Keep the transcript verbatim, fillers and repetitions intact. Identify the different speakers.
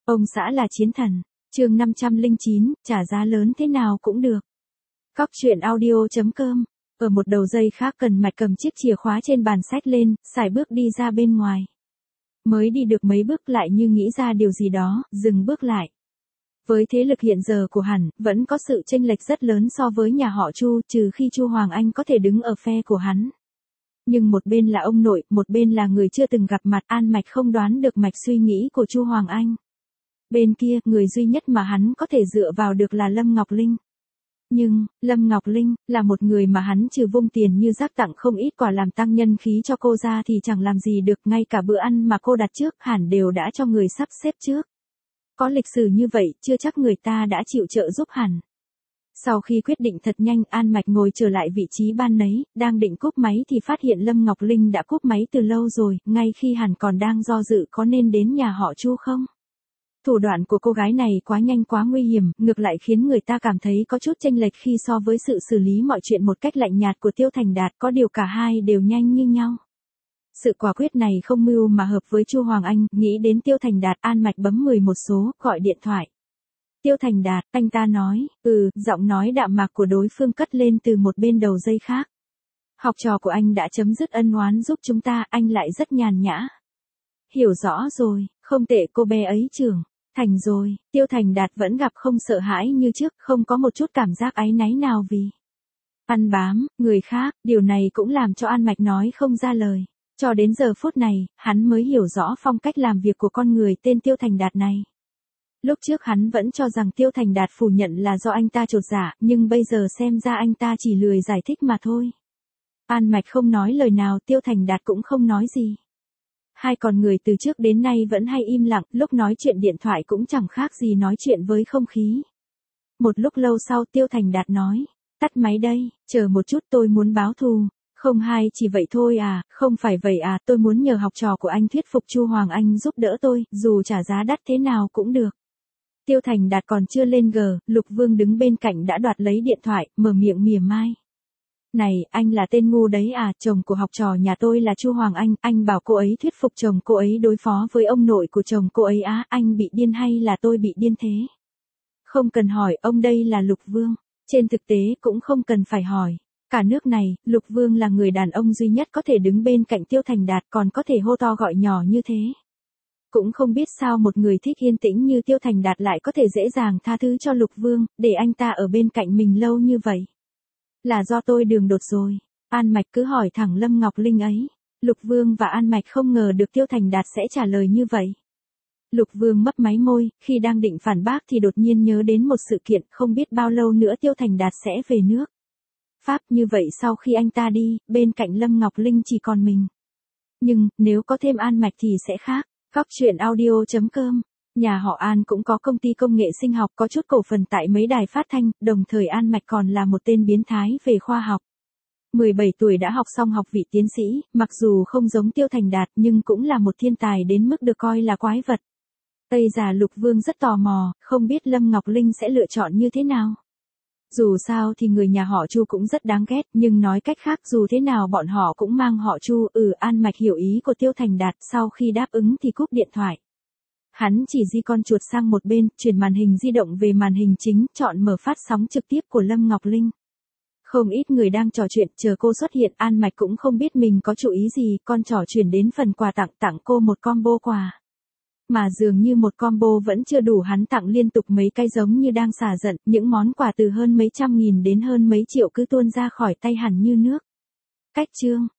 Speaker 1: Ông xã là chiến thần. Chương năm trăm lẻ chín, trả giá lớn thế nào cũng được. Cóc truyện audio chấm com. Ở một đầu dây khác, Cần Mạch cầm chiếc chìa khóa trên bàn sách lên, sải bước đi ra bên ngoài. Mới đi được mấy bước lại như nghĩ ra điều gì đó, dừng bước lại. Với thế lực hiện giờ của hắn, vẫn có sự chênh lệch rất lớn so với nhà họ Chu, trừ khi Chu Hoàng Anh có thể đứng ở phe của hắn. Nhưng một bên là ông nội, một bên là người chưa từng gặp mặt, An Mạch không đoán được mạch suy nghĩ của Chu Hoàng Anh. Bên kia, người duy nhất mà hắn có thể dựa vào được là Lâm Ngọc Linh. Nhưng, Lâm Ngọc Linh, là một người mà hắn trừ vung tiền như rác tặng không ít quà làm tăng nhân khí cho cô ra thì chẳng làm gì được, ngay cả bữa ăn mà cô đặt trước hẳn đều đã cho người sắp xếp trước. Có lịch sử như vậy, chưa chắc người ta đã chịu trợ giúp hẳn. Sau khi quyết định thật nhanh, An Mạch ngồi trở lại vị trí ban nấy, đang định cúp máy thì phát hiện Lâm Ngọc Linh đã cúp máy từ lâu rồi, ngay khi hắn còn đang do dự có nên đến nhà họ Chu không. Thủ đoạn của cô gái này quá nhanh quá nguy hiểm, ngược lại khiến người ta cảm thấy có chút chênh lệch khi so với sự xử lý mọi chuyện một cách lạnh nhạt của Tiêu Thành Đạt, có điều cả hai đều nhanh như nhau. Sự quả quyết này không mưu mà hợp với Chu Hoàng Anh, nghĩ đến Tiêu Thành Đạt, An Mạch bấm mười một số, gọi điện thoại. Tiêu Thành Đạt, anh ta nói, ừ, giọng nói đạm mạc của đối phương cất lên từ một bên đầu dây khác. Học trò của anh đã chấm dứt ân oán giúp chúng ta, anh lại rất nhàn nhã. Hiểu rõ rồi, không tệ, cô bé ấy trưởng thành rồi. Tiêu Thành Đạt vẫn gặp không sợ hãi như trước, không có một chút cảm giác áy náy nào vì ăn bám người khác, điều này cũng làm cho An Mạch nói không ra lời. Cho đến giờ phút này, hắn mới hiểu rõ phong cách làm việc của con người tên Tiêu Thành Đạt này. Lúc trước hắn vẫn cho rằng Tiêu Thành Đạt phủ nhận là do anh ta chột dạ, nhưng bây giờ xem ra anh ta chỉ lười giải thích mà thôi. An Mạch không nói lời nào, Tiêu Thành Đạt cũng không nói gì. Hai con người từ trước đến nay vẫn hay im lặng, lúc nói chuyện điện thoại cũng chẳng khác gì nói chuyện với không khí. Một lúc lâu sau, Tiêu Thành Đạt nói, tắt máy đây, chờ một chút, tôi muốn báo thù. Không, hai chỉ vậy thôi à, không phải vậy à, tôi muốn nhờ học trò của anh thuyết phục Chu Hoàng Anh giúp đỡ tôi, dù trả giá đắt thế nào cũng được. Tiêu Thành Đạt còn chưa lên gờ, Lục Vương đứng bên cạnh đã đoạt lấy điện thoại, mở miệng mỉa mai. Này, anh là tên ngu đấy à, chồng của học trò nhà tôi là Chu Hoàng Anh, anh bảo cô ấy thuyết phục chồng cô ấy đối phó với ông nội của chồng cô ấy á, anh bị điên hay là tôi bị điên thế? Không cần hỏi, ông đây là Lục Vương, trên thực tế cũng không cần phải hỏi. Cả nước này, Lục Vương là người đàn ông duy nhất có thể đứng bên cạnh Tiêu Thành Đạt, còn có thể hô to gọi nhỏ như thế. Cũng không biết sao một người thích yên tĩnh như Tiêu Thành Đạt lại có thể dễ dàng tha thứ cho Lục Vương, để anh ta ở bên cạnh mình lâu như vậy. Là do tôi đường đột rồi. An Mạch cứ hỏi thẳng Lâm Ngọc Linh ấy. Lục Vương và An Mạch không ngờ được Tiêu Thành Đạt sẽ trả lời như vậy. Lục Vương mấp máy môi, khi đang định phản bác thì đột nhiên nhớ đến một sự kiện, không biết bao lâu nữa Tiêu Thành Đạt sẽ về nước. Pháp, như vậy sau khi anh ta đi, bên cạnh Lâm Ngọc Linh chỉ còn mình. Nhưng, nếu có thêm An Mạch thì sẽ khác. Cóc truyện audio chấm com. Nhà họ An cũng có công ty công nghệ sinh học, có chút cổ phần tại mấy đài phát thanh, đồng thời An Mạch còn là một tên biến thái về khoa học. mười bảy tuổi đã học xong học vị tiến sĩ, mặc dù không giống Tiêu Thành Đạt nhưng cũng là một thiên tài đến mức được coi là quái vật. Tây già Lục Vương rất tò mò, không biết Lâm Ngọc Linh sẽ lựa chọn như thế nào. Dù sao thì người nhà họ Chu cũng rất đáng ghét, nhưng nói cách khác dù thế nào bọn họ cũng mang họ Chu. Ừ, An Mạch hiểu ý của Tiêu Thành Đạt, sau khi đáp ứng thì cúp điện thoại. Hắn chỉ di con chuột sang một bên, chuyển màn hình di động về màn hình chính, chọn mở phát sóng trực tiếp của Lâm Ngọc Linh. Không ít người đang trò chuyện, chờ cô xuất hiện, An Mạch cũng không biết mình có chủ ý gì, con trò chuyển đến phần quà tặng, tặng cô một combo quà. Mà dường như một combo vẫn chưa đủ, hắn tặng liên tục mấy cái giống như đang xả giận, những món quà từ hơn mấy trăm nghìn đến hơn mấy triệu cứ tuôn ra khỏi tay hẳn như nước. Cách chương